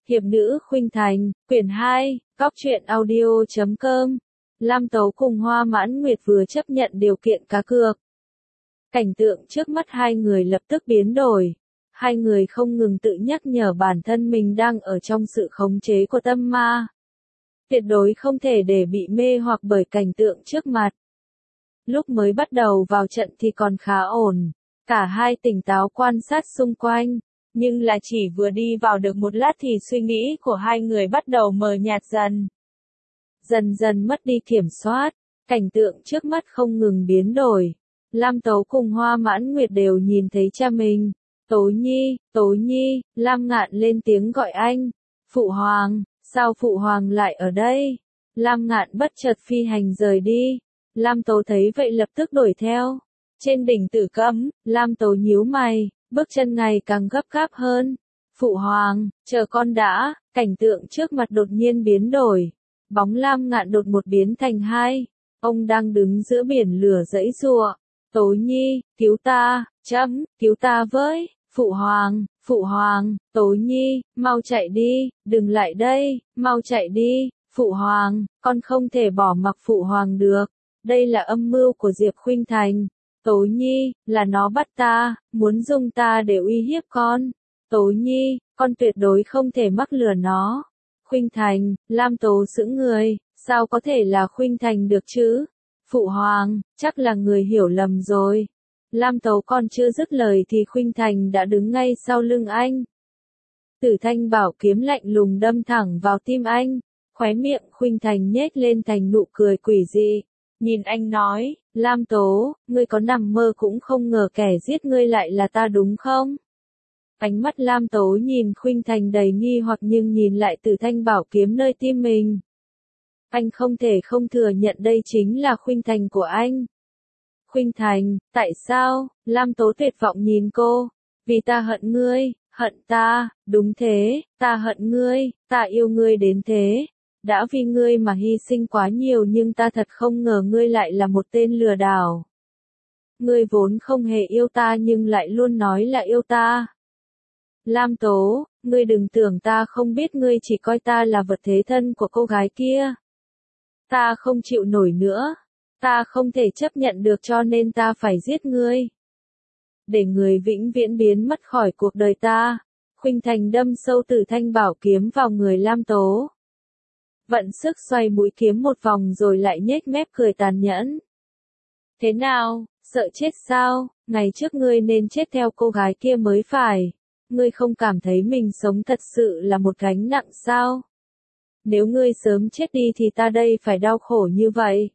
Hiệp nữ Khuynh Thành, quyển 2, góc truyện audio.com. Lam Tấu cùng Hoa Mãn Nguyệt vừa chấp nhận điều kiện cá cược. Cảnh tượng trước mắt hai người lập tức biến đổi. Hai người không ngừng tự nhắc nhở bản thân mình đang ở trong sự khống chế của tâm ma. Tuyệt đối không thể để bị mê hoặc bởi cảnh tượng trước mặt. Lúc mới bắt đầu vào trận thì còn khá ổn. Cả hai tỉnh táo quan sát xung quanh. Nhưng là chỉ vừa đi vào được một lát thì suy nghĩ của hai người bắt đầu mờ nhạt dần. Dần dần mất đi kiểm soát, cảnh tượng trước mắt không ngừng biến đổi. Lam Tấu cùng Hoa Mãn Nguyệt đều nhìn thấy cha mình. Tố Nhi, Lam Ngạn lên tiếng gọi anh. Phụ Hoàng, sao Phụ Hoàng lại ở đây? Lam Ngạn bất chợt phi hành rời đi. Lam Tấu thấy vậy lập tức đuổi theo. Trên đỉnh Tử Cấm, Lam Tấu nhíu mày. Bước chân ngày càng gấp gáp hơn. Phụ Hoàng, chờ con đã, cảnh tượng trước mặt đột nhiên biến đổi. Bóng Lam Ngạn đột một biến thành hai. Ông đang đứng giữa biển lửa giãy giụa. Tố Nhi, cứu ta, cứu ta với, Phụ Hoàng, Tố Nhi, mau chạy đi, đừng lại đây, mau chạy đi, Phụ Hoàng, con không thể bỏ mặc Phụ Hoàng được. Đây là âm mưu của Diệp Khuynh Thành. Tố Nhi, là nó bắt ta, muốn dùng ta để uy hiếp con. Tố Nhi, con tuyệt đối không thể mắc lừa nó. Khuynh Thành, Lam Tố sững người, sao có thể là Khuynh Thành được chứ? Phụ Hoàng, chắc là người hiểu lầm rồi. Lam Tố còn chưa dứt lời thì Khuynh Thành đã đứng ngay sau lưng anh. Tử Thanh bảo kiếm lạnh lùng đâm thẳng vào tim anh, khóe miệng Khuynh Thành nhếch lên thành nụ cười quỷ dị. Nhìn anh nói, Lam Tố, ngươi có nằm mơ cũng không ngờ kẻ giết ngươi lại là ta đúng không? Ánh mắt Lam Tố nhìn Khuynh Thành đầy nghi hoặc nhưng nhìn lại Tử Thanh bảo kiếm nơi tim mình. Anh không thể không thừa nhận đây chính là Khuynh Thành của anh. Khuynh Thành, tại sao? Lam Tố tuyệt vọng nhìn cô. Vì ta hận ngươi, hận ta, đúng thế, ta hận ngươi, ta yêu ngươi đến thế. Đã vì ngươi mà hy sinh quá nhiều nhưng ta thật không ngờ ngươi lại là một tên lừa đảo. Ngươi vốn không hề yêu ta nhưng lại luôn nói là yêu ta. Lam Tố, ngươi đừng tưởng ta không biết ngươi chỉ coi ta là vật thế thân của cô gái kia. Ta không chịu nổi nữa. Ta không thể chấp nhận được cho nên ta phải giết ngươi. Để ngươi vĩnh viễn biến mất khỏi cuộc đời ta. Khuynh Thành đâm sâu Tử Thanh bảo kiếm vào người Lam Tố. Vận sức xoay mũi kiếm một vòng rồi lại nhếch mép cười tàn nhẫn. Thế nào, sợ chết sao? Ngày trước ngươi nên chết theo cô gái kia mới phải. Ngươi không cảm thấy mình sống thật sự là một gánh nặng sao? Nếu ngươi sớm chết đi thì ta đây phải đau khổ như vậy.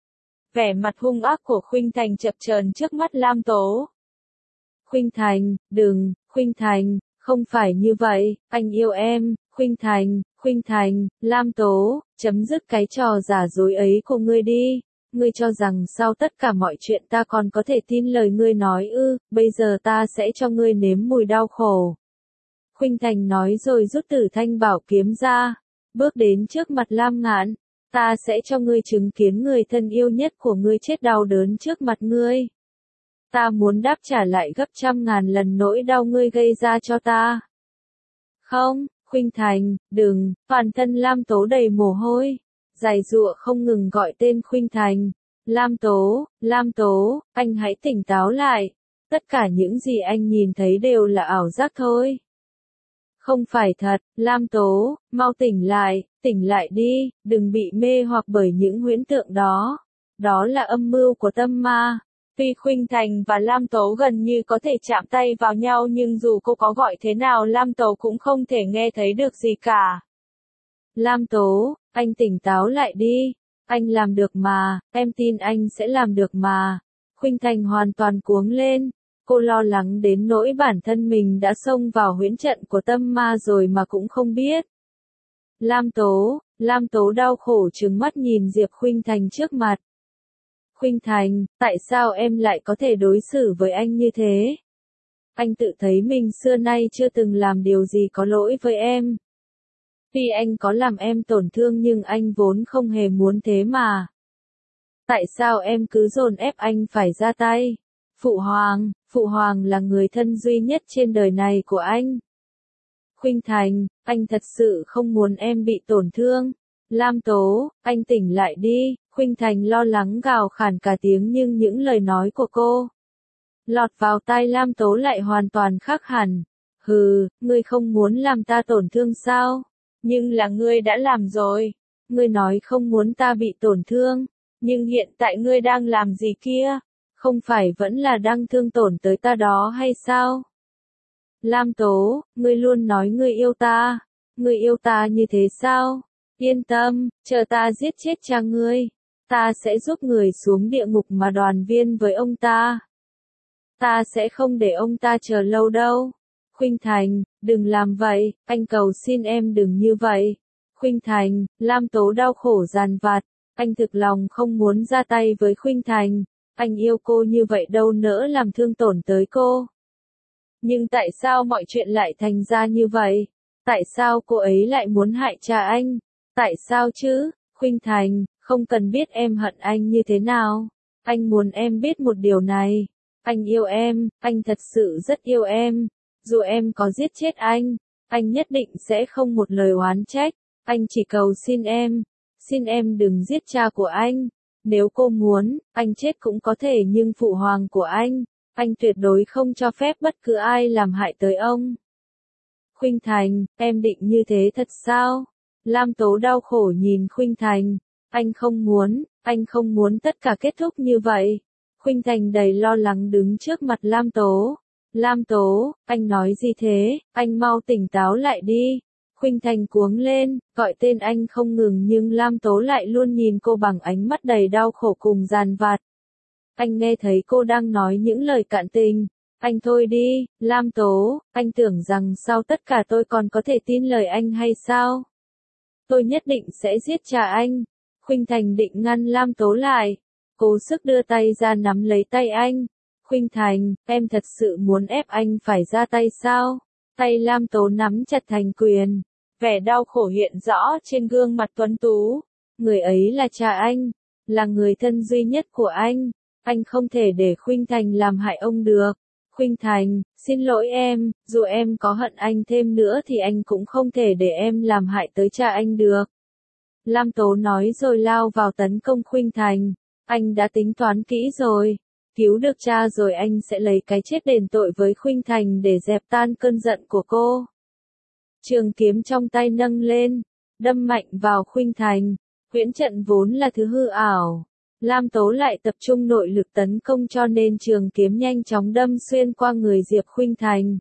Vẻ mặt hung ác của Khuynh Thành chập chờn trước mắt Lam Tố. Khuynh Thành, đừng, Khuynh Thành, không phải như vậy, anh yêu em, Khuynh Thành, Lam Tố, chấm dứt cái trò giả dối ấy của ngươi đi. Ngươi cho rằng sau tất cả mọi chuyện ta còn có thể tin lời ngươi nói ư? Bây giờ ta sẽ cho ngươi nếm mùi đau khổ. Khuynh Thành nói rồi rút Tử Thanh bảo kiếm ra, bước đến trước mặt Lam Ngạn. Ta sẽ cho ngươi chứng kiến người thân yêu nhất của ngươi chết đau đớn trước mặt ngươi. Ta muốn đáp trả lại gấp 100.000 lần nỗi đau ngươi gây ra cho ta. Không, Khuynh Thành, đừng, toàn thân Lam Tố đầy mồ hôi. Giày giụa không ngừng gọi tên Khuynh Thành. Lam Tố, anh hãy tỉnh táo lại. Tất cả những gì anh nhìn thấy đều là ảo giác thôi. Không phải thật, Lam Tố, mau tỉnh lại đi, đừng bị mê hoặc bởi những huyễn tượng đó. Đó là âm mưu của tâm ma. Tuy Khuynh Thành và Lam Tố gần như có thể chạm tay vào nhau nhưng dù cô có gọi thế nào Lam Tố cũng không thể nghe thấy được gì cả. Lam Tố, anh tỉnh táo lại đi. Anh làm được mà, em tin anh sẽ làm được mà. Khuynh Thành hoàn toàn cuống lên. Cô lo lắng đến nỗi bản thân mình đã xông vào huyễn trận của tâm ma rồi mà cũng không biết. Lam Tố đau khổ trừng mắt nhìn Diệp Khuynh Thành trước mặt. Khuynh Thành, tại sao em lại có thể đối xử với anh như thế? Anh tự thấy mình xưa nay chưa từng làm điều gì có lỗi với em. Tuy anh có làm em tổn thương nhưng anh vốn không hề muốn thế mà. Tại sao em cứ dồn ép anh phải ra tay? Phụ Hoàng là người thân duy nhất trên đời này của anh. Khuynh Thành, anh thật sự không muốn em bị tổn thương. Lam Tố, anh tỉnh lại đi. Khuynh Thành lo lắng gào khản cả tiếng nhưng những lời nói của cô lọt vào tai Lam Tố lại hoàn toàn khác hẳn. Hừ, ngươi không muốn làm ta tổn thương sao? Nhưng là ngươi đã làm rồi. Ngươi nói không muốn ta bị tổn thương. Nhưng hiện tại ngươi đang làm gì kia? Không phải vẫn là đang thương tổn tới ta đó hay sao? Lam Tố, ngươi luôn nói ngươi yêu ta. Ngươi yêu ta như thế sao? Yên tâm, chờ ta giết chết cha ngươi. Ta sẽ giúp người xuống địa ngục mà đoàn viên với ông ta. Ta sẽ không để ông ta chờ lâu đâu. Khuynh Thành, đừng làm vậy, anh cầu xin em đừng như vậy. Khuynh Thành, Lam Tố đau khổ dằn vặt, anh thực lòng không muốn ra tay với Khuynh Thành, anh yêu cô như vậy đâu nỡ làm thương tổn tới cô. Nhưng tại sao mọi chuyện lại thành ra như vậy? Tại sao cô ấy lại muốn hại cha anh? Tại sao chứ? Khuynh Thành, không cần biết em hận anh như thế nào. Anh muốn em biết một điều này. Anh yêu em, anh thật sự rất yêu em. Dù em có giết chết anh nhất định sẽ không một lời oán trách. Anh chỉ cầu xin em đừng giết cha của anh. Nếu cô muốn, anh chết cũng có thể nhưng phụ hoàng của anh tuyệt đối không cho phép bất cứ ai làm hại tới ông. Khuynh Thành, em định như thế thật sao? Lam Tố đau khổ nhìn Khuynh Thành. Anh không muốn tất cả kết thúc như vậy. Khuynh Thành đầy lo lắng đứng trước mặt Lam Tố. Lam Tố, anh nói gì thế? Anh mau tỉnh táo lại đi. Khuynh Thành cuống lên, gọi tên anh không ngừng nhưng Lam Tố lại luôn nhìn cô bằng ánh mắt đầy đau khổ cùng dằn vặt. Anh nghe thấy cô đang nói những lời cạn tình. Anh thôi đi, Lam Tố, anh tưởng rằng sau tất cả tôi còn có thể tin lời anh hay sao? Tôi nhất định sẽ giết cha anh. Khuynh Thành định ngăn Lam Tố lại. Cố sức đưa tay ra nắm lấy tay anh. Khuynh Thành, em thật sự muốn ép anh phải ra tay sao? Tay Lam Tố nắm chặt thành quyền. Vẻ đau khổ hiện rõ trên gương mặt tuấn tú. Người ấy là cha anh. Là người thân duy nhất của anh. Anh không thể để Khuynh Thành làm hại ông được. Khuynh Thành, xin lỗi em, dù em có hận anh thêm nữa thì anh cũng không thể để em làm hại tới cha anh được. Lam Tố nói rồi lao vào tấn công Khuynh Thành. Anh đã tính toán kỹ rồi. Cứu được cha rồi anh sẽ lấy cái chết đền tội với Khuynh Thành để dẹp tan cơn giận của cô. Trường kiếm trong tay nâng lên, đâm mạnh vào Khuynh Thành. Huyễn trận vốn là thứ hư ảo. Lam Tố lại tập trung nội lực tấn công cho nên trường kiếm nhanh chóng đâm xuyên qua người Diệp Khuynh Thành.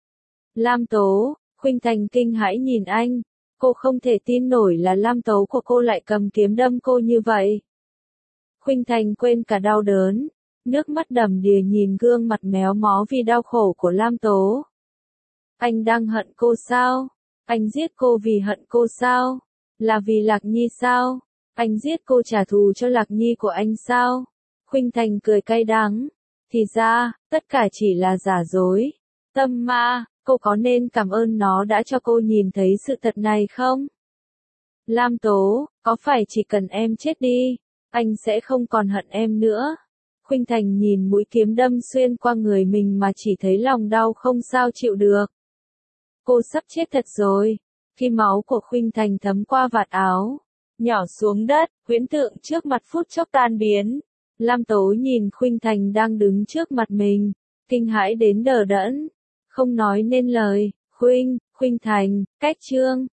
Lam Tố, Khuynh Thành kinh hãi nhìn anh. Cô không thể tin nổi là Lam Tố của cô lại cầm kiếm đâm cô như vậy. Khuynh Thành quên cả đau đớn. Nước mắt đầm đìa nhìn gương mặt méo mó vì đau khổ của Lam Tố. Anh đang hận cô sao? Anh giết cô vì hận cô sao? Là vì Lạc Nhi sao? Anh giết cô trả thù cho Lạc Nhi của anh sao? Khuynh Thành cười cay đắng. Thì ra, tất cả chỉ là giả dối. Tâm ma, cô có nên cảm ơn nó đã cho cô nhìn thấy sự thật này không? Lam Tố, có phải chỉ cần em chết đi, anh sẽ không còn hận em nữa? Khuynh Thành nhìn mũi kiếm đâm xuyên qua người mình mà chỉ thấy lòng đau không sao chịu được. Cô sắp chết thật rồi. Khi máu của Khuynh Thành thấm qua vạt áo, nhỏ xuống đất, huyễn tượng trước mặt phút chốc tan biến. Lam Tố nhìn Khuynh Thành đang đứng trước mặt mình, kinh hãi đến đờ đẫn, không nói nên lời. Khuynh Thành, cách chương